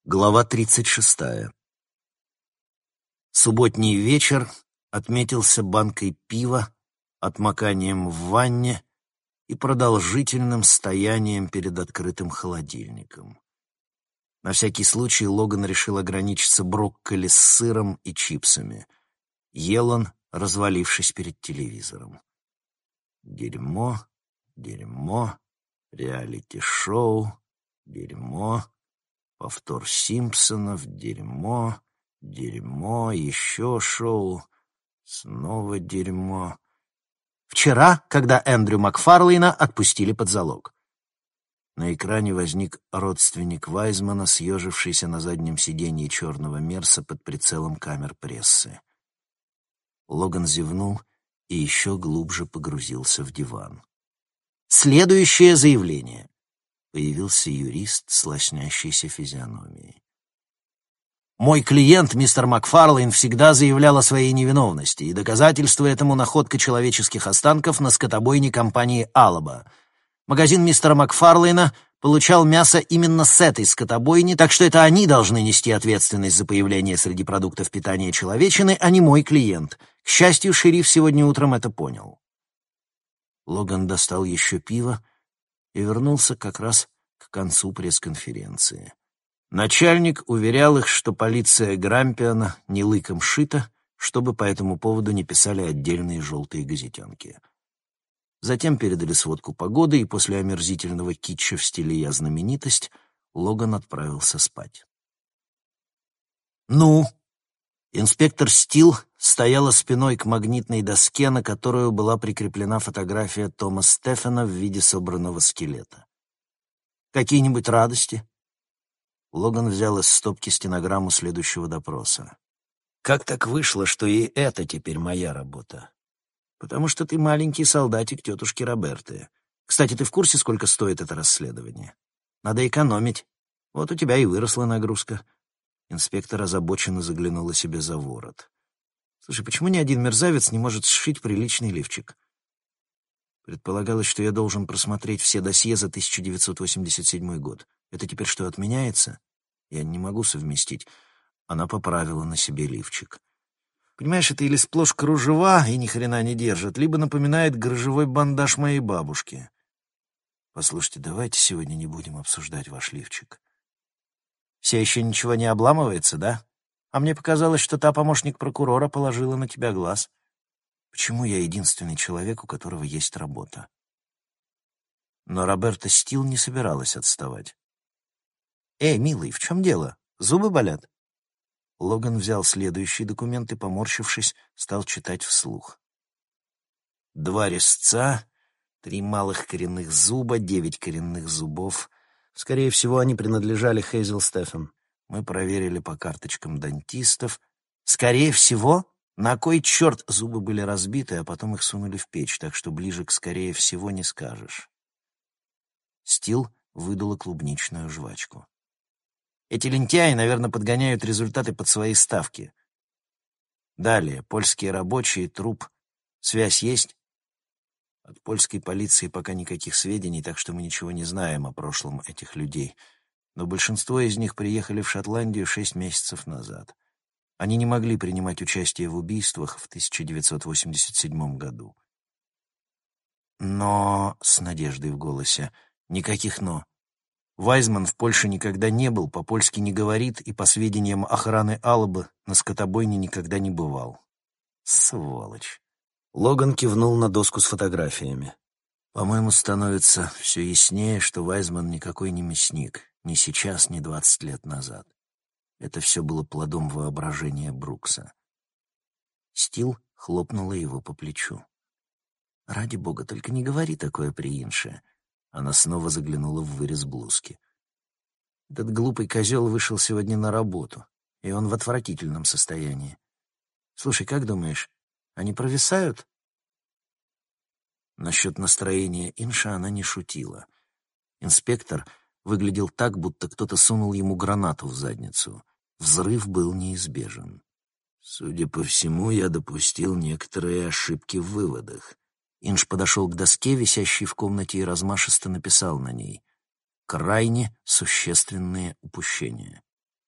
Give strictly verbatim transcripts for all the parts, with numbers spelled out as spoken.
Глава тридцать шестая. Субботний вечер отметился банкой пива, отмоканием в ванне и продолжительным стоянием перед открытым холодильником. На всякий случай Логан решил ограничиться брокколи с сыром и чипсами. Ел он, развалившись перед телевизором. Дерьмо, дерьмо, реалити-шоу, дерьмо. Повтор Симпсонов, дерьмо, дерьмо, еще шоу, снова дерьмо. Вчера, когда Эндрю Макфарлейна отпустили под залог. На экране возник родственник Вайзмана, съежившийся на заднем сиденье черного Мерса под прицелом камер прессы. Логан зевнул и еще глубже погрузился в диван. Следующее заявление. Появился юрист с лоснящейся физиономией. «Мой клиент, мистер Макфарлейн, всегда заявлял о своей невиновности, и доказательство этому находка человеческих останков на скотобойне компании «Алаба». Магазин мистера Макфарлейна получал мясо именно с этой скотобойни, так что это они должны нести ответственность за появление среди продуктов питания человечины, а не мой клиент. К счастью, шериф сегодня утром это понял». Логан достал еще пиво и вернулся как раз к концу пресс-конференции. Начальник уверял их, что полиция Грампиана не лыком шита, чтобы по этому поводу не писали отдельные желтые газетенки. Затем передали сводку погоды, и после омерзительного китча в стиле «Я знаменитость» Логан отправился спать. «Ну?» Инспектор Стил стояла спиной к магнитной доске, на которую была прикреплена фотография Тома Стефана в виде собранного скелета. «Какие-нибудь радости?» Логан взял из стопки стенограмму следующего допроса. «Как так вышло, что и это теперь моя работа?» «Потому что ты маленький солдатик тетушки Роберты. Кстати, ты в курсе, сколько стоит это расследование? Надо экономить. Вот у тебя и выросла нагрузка». Инспектор озабоченно заглянула себе за ворот. «Слушай, почему ни один мерзавец не может сшить приличный лифчик? Предполагалось, что я должен просмотреть все досье за тысяча девятьсот восемьдесят седьмой год. Это теперь что, отменяется? Я не могу совместить». Она поправила на себе лифчик. «Понимаешь, это или сплошь кружева и ни хрена не держит, либо напоминает грыжевой бандаж моей бабушки. Послушайте, давайте сегодня не будем обсуждать ваш лифчик. Все еще ничего не обламывается, да? А мне показалось, что та помощник прокурора положила на тебя глаз. Почему я единственный человек, у которого есть работа?» Но Роберта Стил не собиралась отставать. «Эй, милый, в чем дело? Зубы болят?» Логан взял следующий документ и, поморщившись, стал читать вслух. Два резца, три малых коренных зуба, девять коренных зубов. Скорее всего, они принадлежали Хейзел Стефан. Мы проверили по карточкам дантистов. Скорее всего? На кой черт зубы были разбиты, а потом их сунули в печь, так что ближе к «скорее всего» не скажешь. Стил выдала клубничную жвачку. Эти лентяи, наверное, подгоняют результаты под свои ставки. Далее, польские рабочие, труп. Связь есть? От польской полиции пока никаких сведений, так что мы ничего не знаем о прошлом этих людей. Но большинство из них приехали в Шотландию шесть месяцев назад. Они не могли принимать участие в убийствах в тысяча девятьсот восемьдесят седьмом году. Но, с надеждой в голосе, никаких «но». Вайзман в Польше никогда не был, по-польски не говорит и, по сведениям охраны Алабы, на скотобойне никогда не бывал. Сволочь. Логан кивнул на доску с фотографиями. По-моему, становится все яснее, что Вайзман никакой не мясник, ни сейчас, ни двадцать лет назад. Это все было плодом воображения Брукса. Стил хлопнула его по плечу. «Ради бога, только не говори такое при Инше». Она снова заглянула в вырез блузки. «Этот глупый козел вышел сегодня на работу, и он в отвратительном состоянии. Слушай, как думаешь, они провисают?» Насчет настроения Инша она не шутила. Инспектор выглядел так, будто кто-то сунул ему гранату в задницу. Взрыв был неизбежен. «Судя по всему, я допустил некоторые ошибки в выводах». Инж подошел к доске, висящей в комнате, и размашисто написал на ней «Крайне существенные упущения».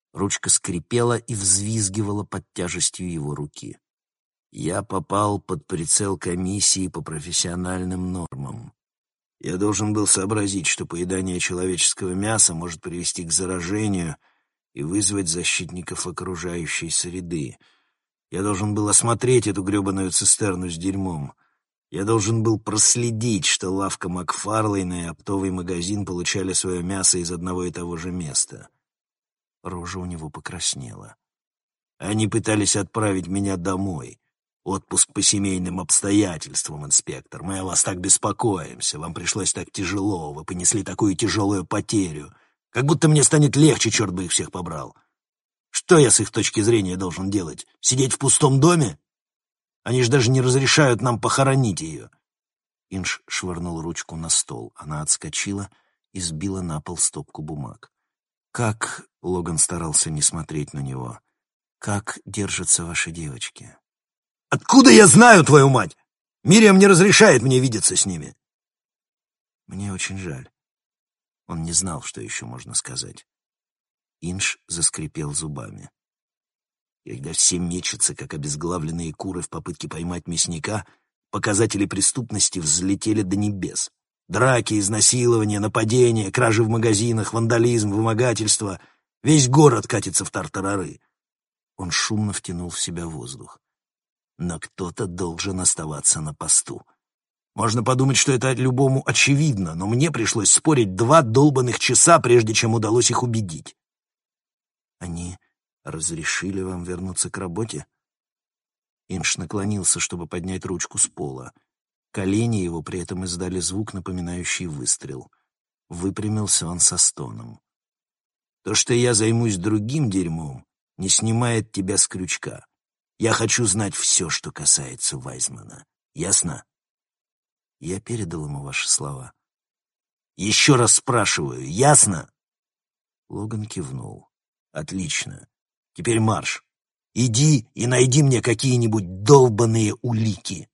Ручка скрипела и взвизгивала под тяжестью его руки. Я попал под прицел комиссии по профессиональным нормам. Я должен был сообразить, что поедание человеческого мяса может привести к заражению и вызвать защитников окружающей среды. Я должен был осмотреть эту гребаную цистерну с дерьмом. Я должен был проследить, что лавка Макфарлейна и оптовый магазин получали свое мясо из одного и того же места. Рожа у него покраснела. Они пытались отправить меня домой. Отпуск по семейным обстоятельствам, инспектор. Мы о вас так беспокоимся. Вам пришлось так тяжело. Вы понесли такую тяжелую потерю. Как будто мне станет легче, черт бы их всех побрал. Что я с их точки зрения должен делать? Сидеть в пустом доме? Они же даже не разрешают нам похоронить ее. Инж швырнул ручку на стол. Она отскочила и сбила на пол стопку бумаг. «Как...» — Логан старался не смотреть на него. «Как держатся ваши девочки?» «Откуда я знаю, твою мать? Мириам не разрешает мне видеться с ними». «Мне очень жаль». Он не знал, что еще можно сказать. Инж заскрипел зубами. Когда все мечутся, как обезглавленные куры в попытке поймать мясника, показатели преступности взлетели до небес. Драки, изнасилования, нападения, кражи в магазинах, вандализм, вымогательство. Весь город катится в тартарары. Он шумно втянул в себя воздух. Но кто-то должен оставаться на посту. Можно подумать, что это любому очевидно, но мне пришлось спорить два долбанных часа, прежде чем удалось их убедить. Они разрешили вам вернуться к работе? Инж наклонился, чтобы поднять ручку с пола. Колени его при этом издали звук, напоминающий выстрел. Выпрямился он со стоном. То, что я займусь другим дерьмом, не снимает тебя с крючка. Я хочу знать все, что касается Вайзмана. Ясно? Я передал ему ваши слова. Еще раз спрашиваю, ясно? Логан кивнул. Отлично. Теперь марш. Иди и найди мне какие-нибудь долбаные улики.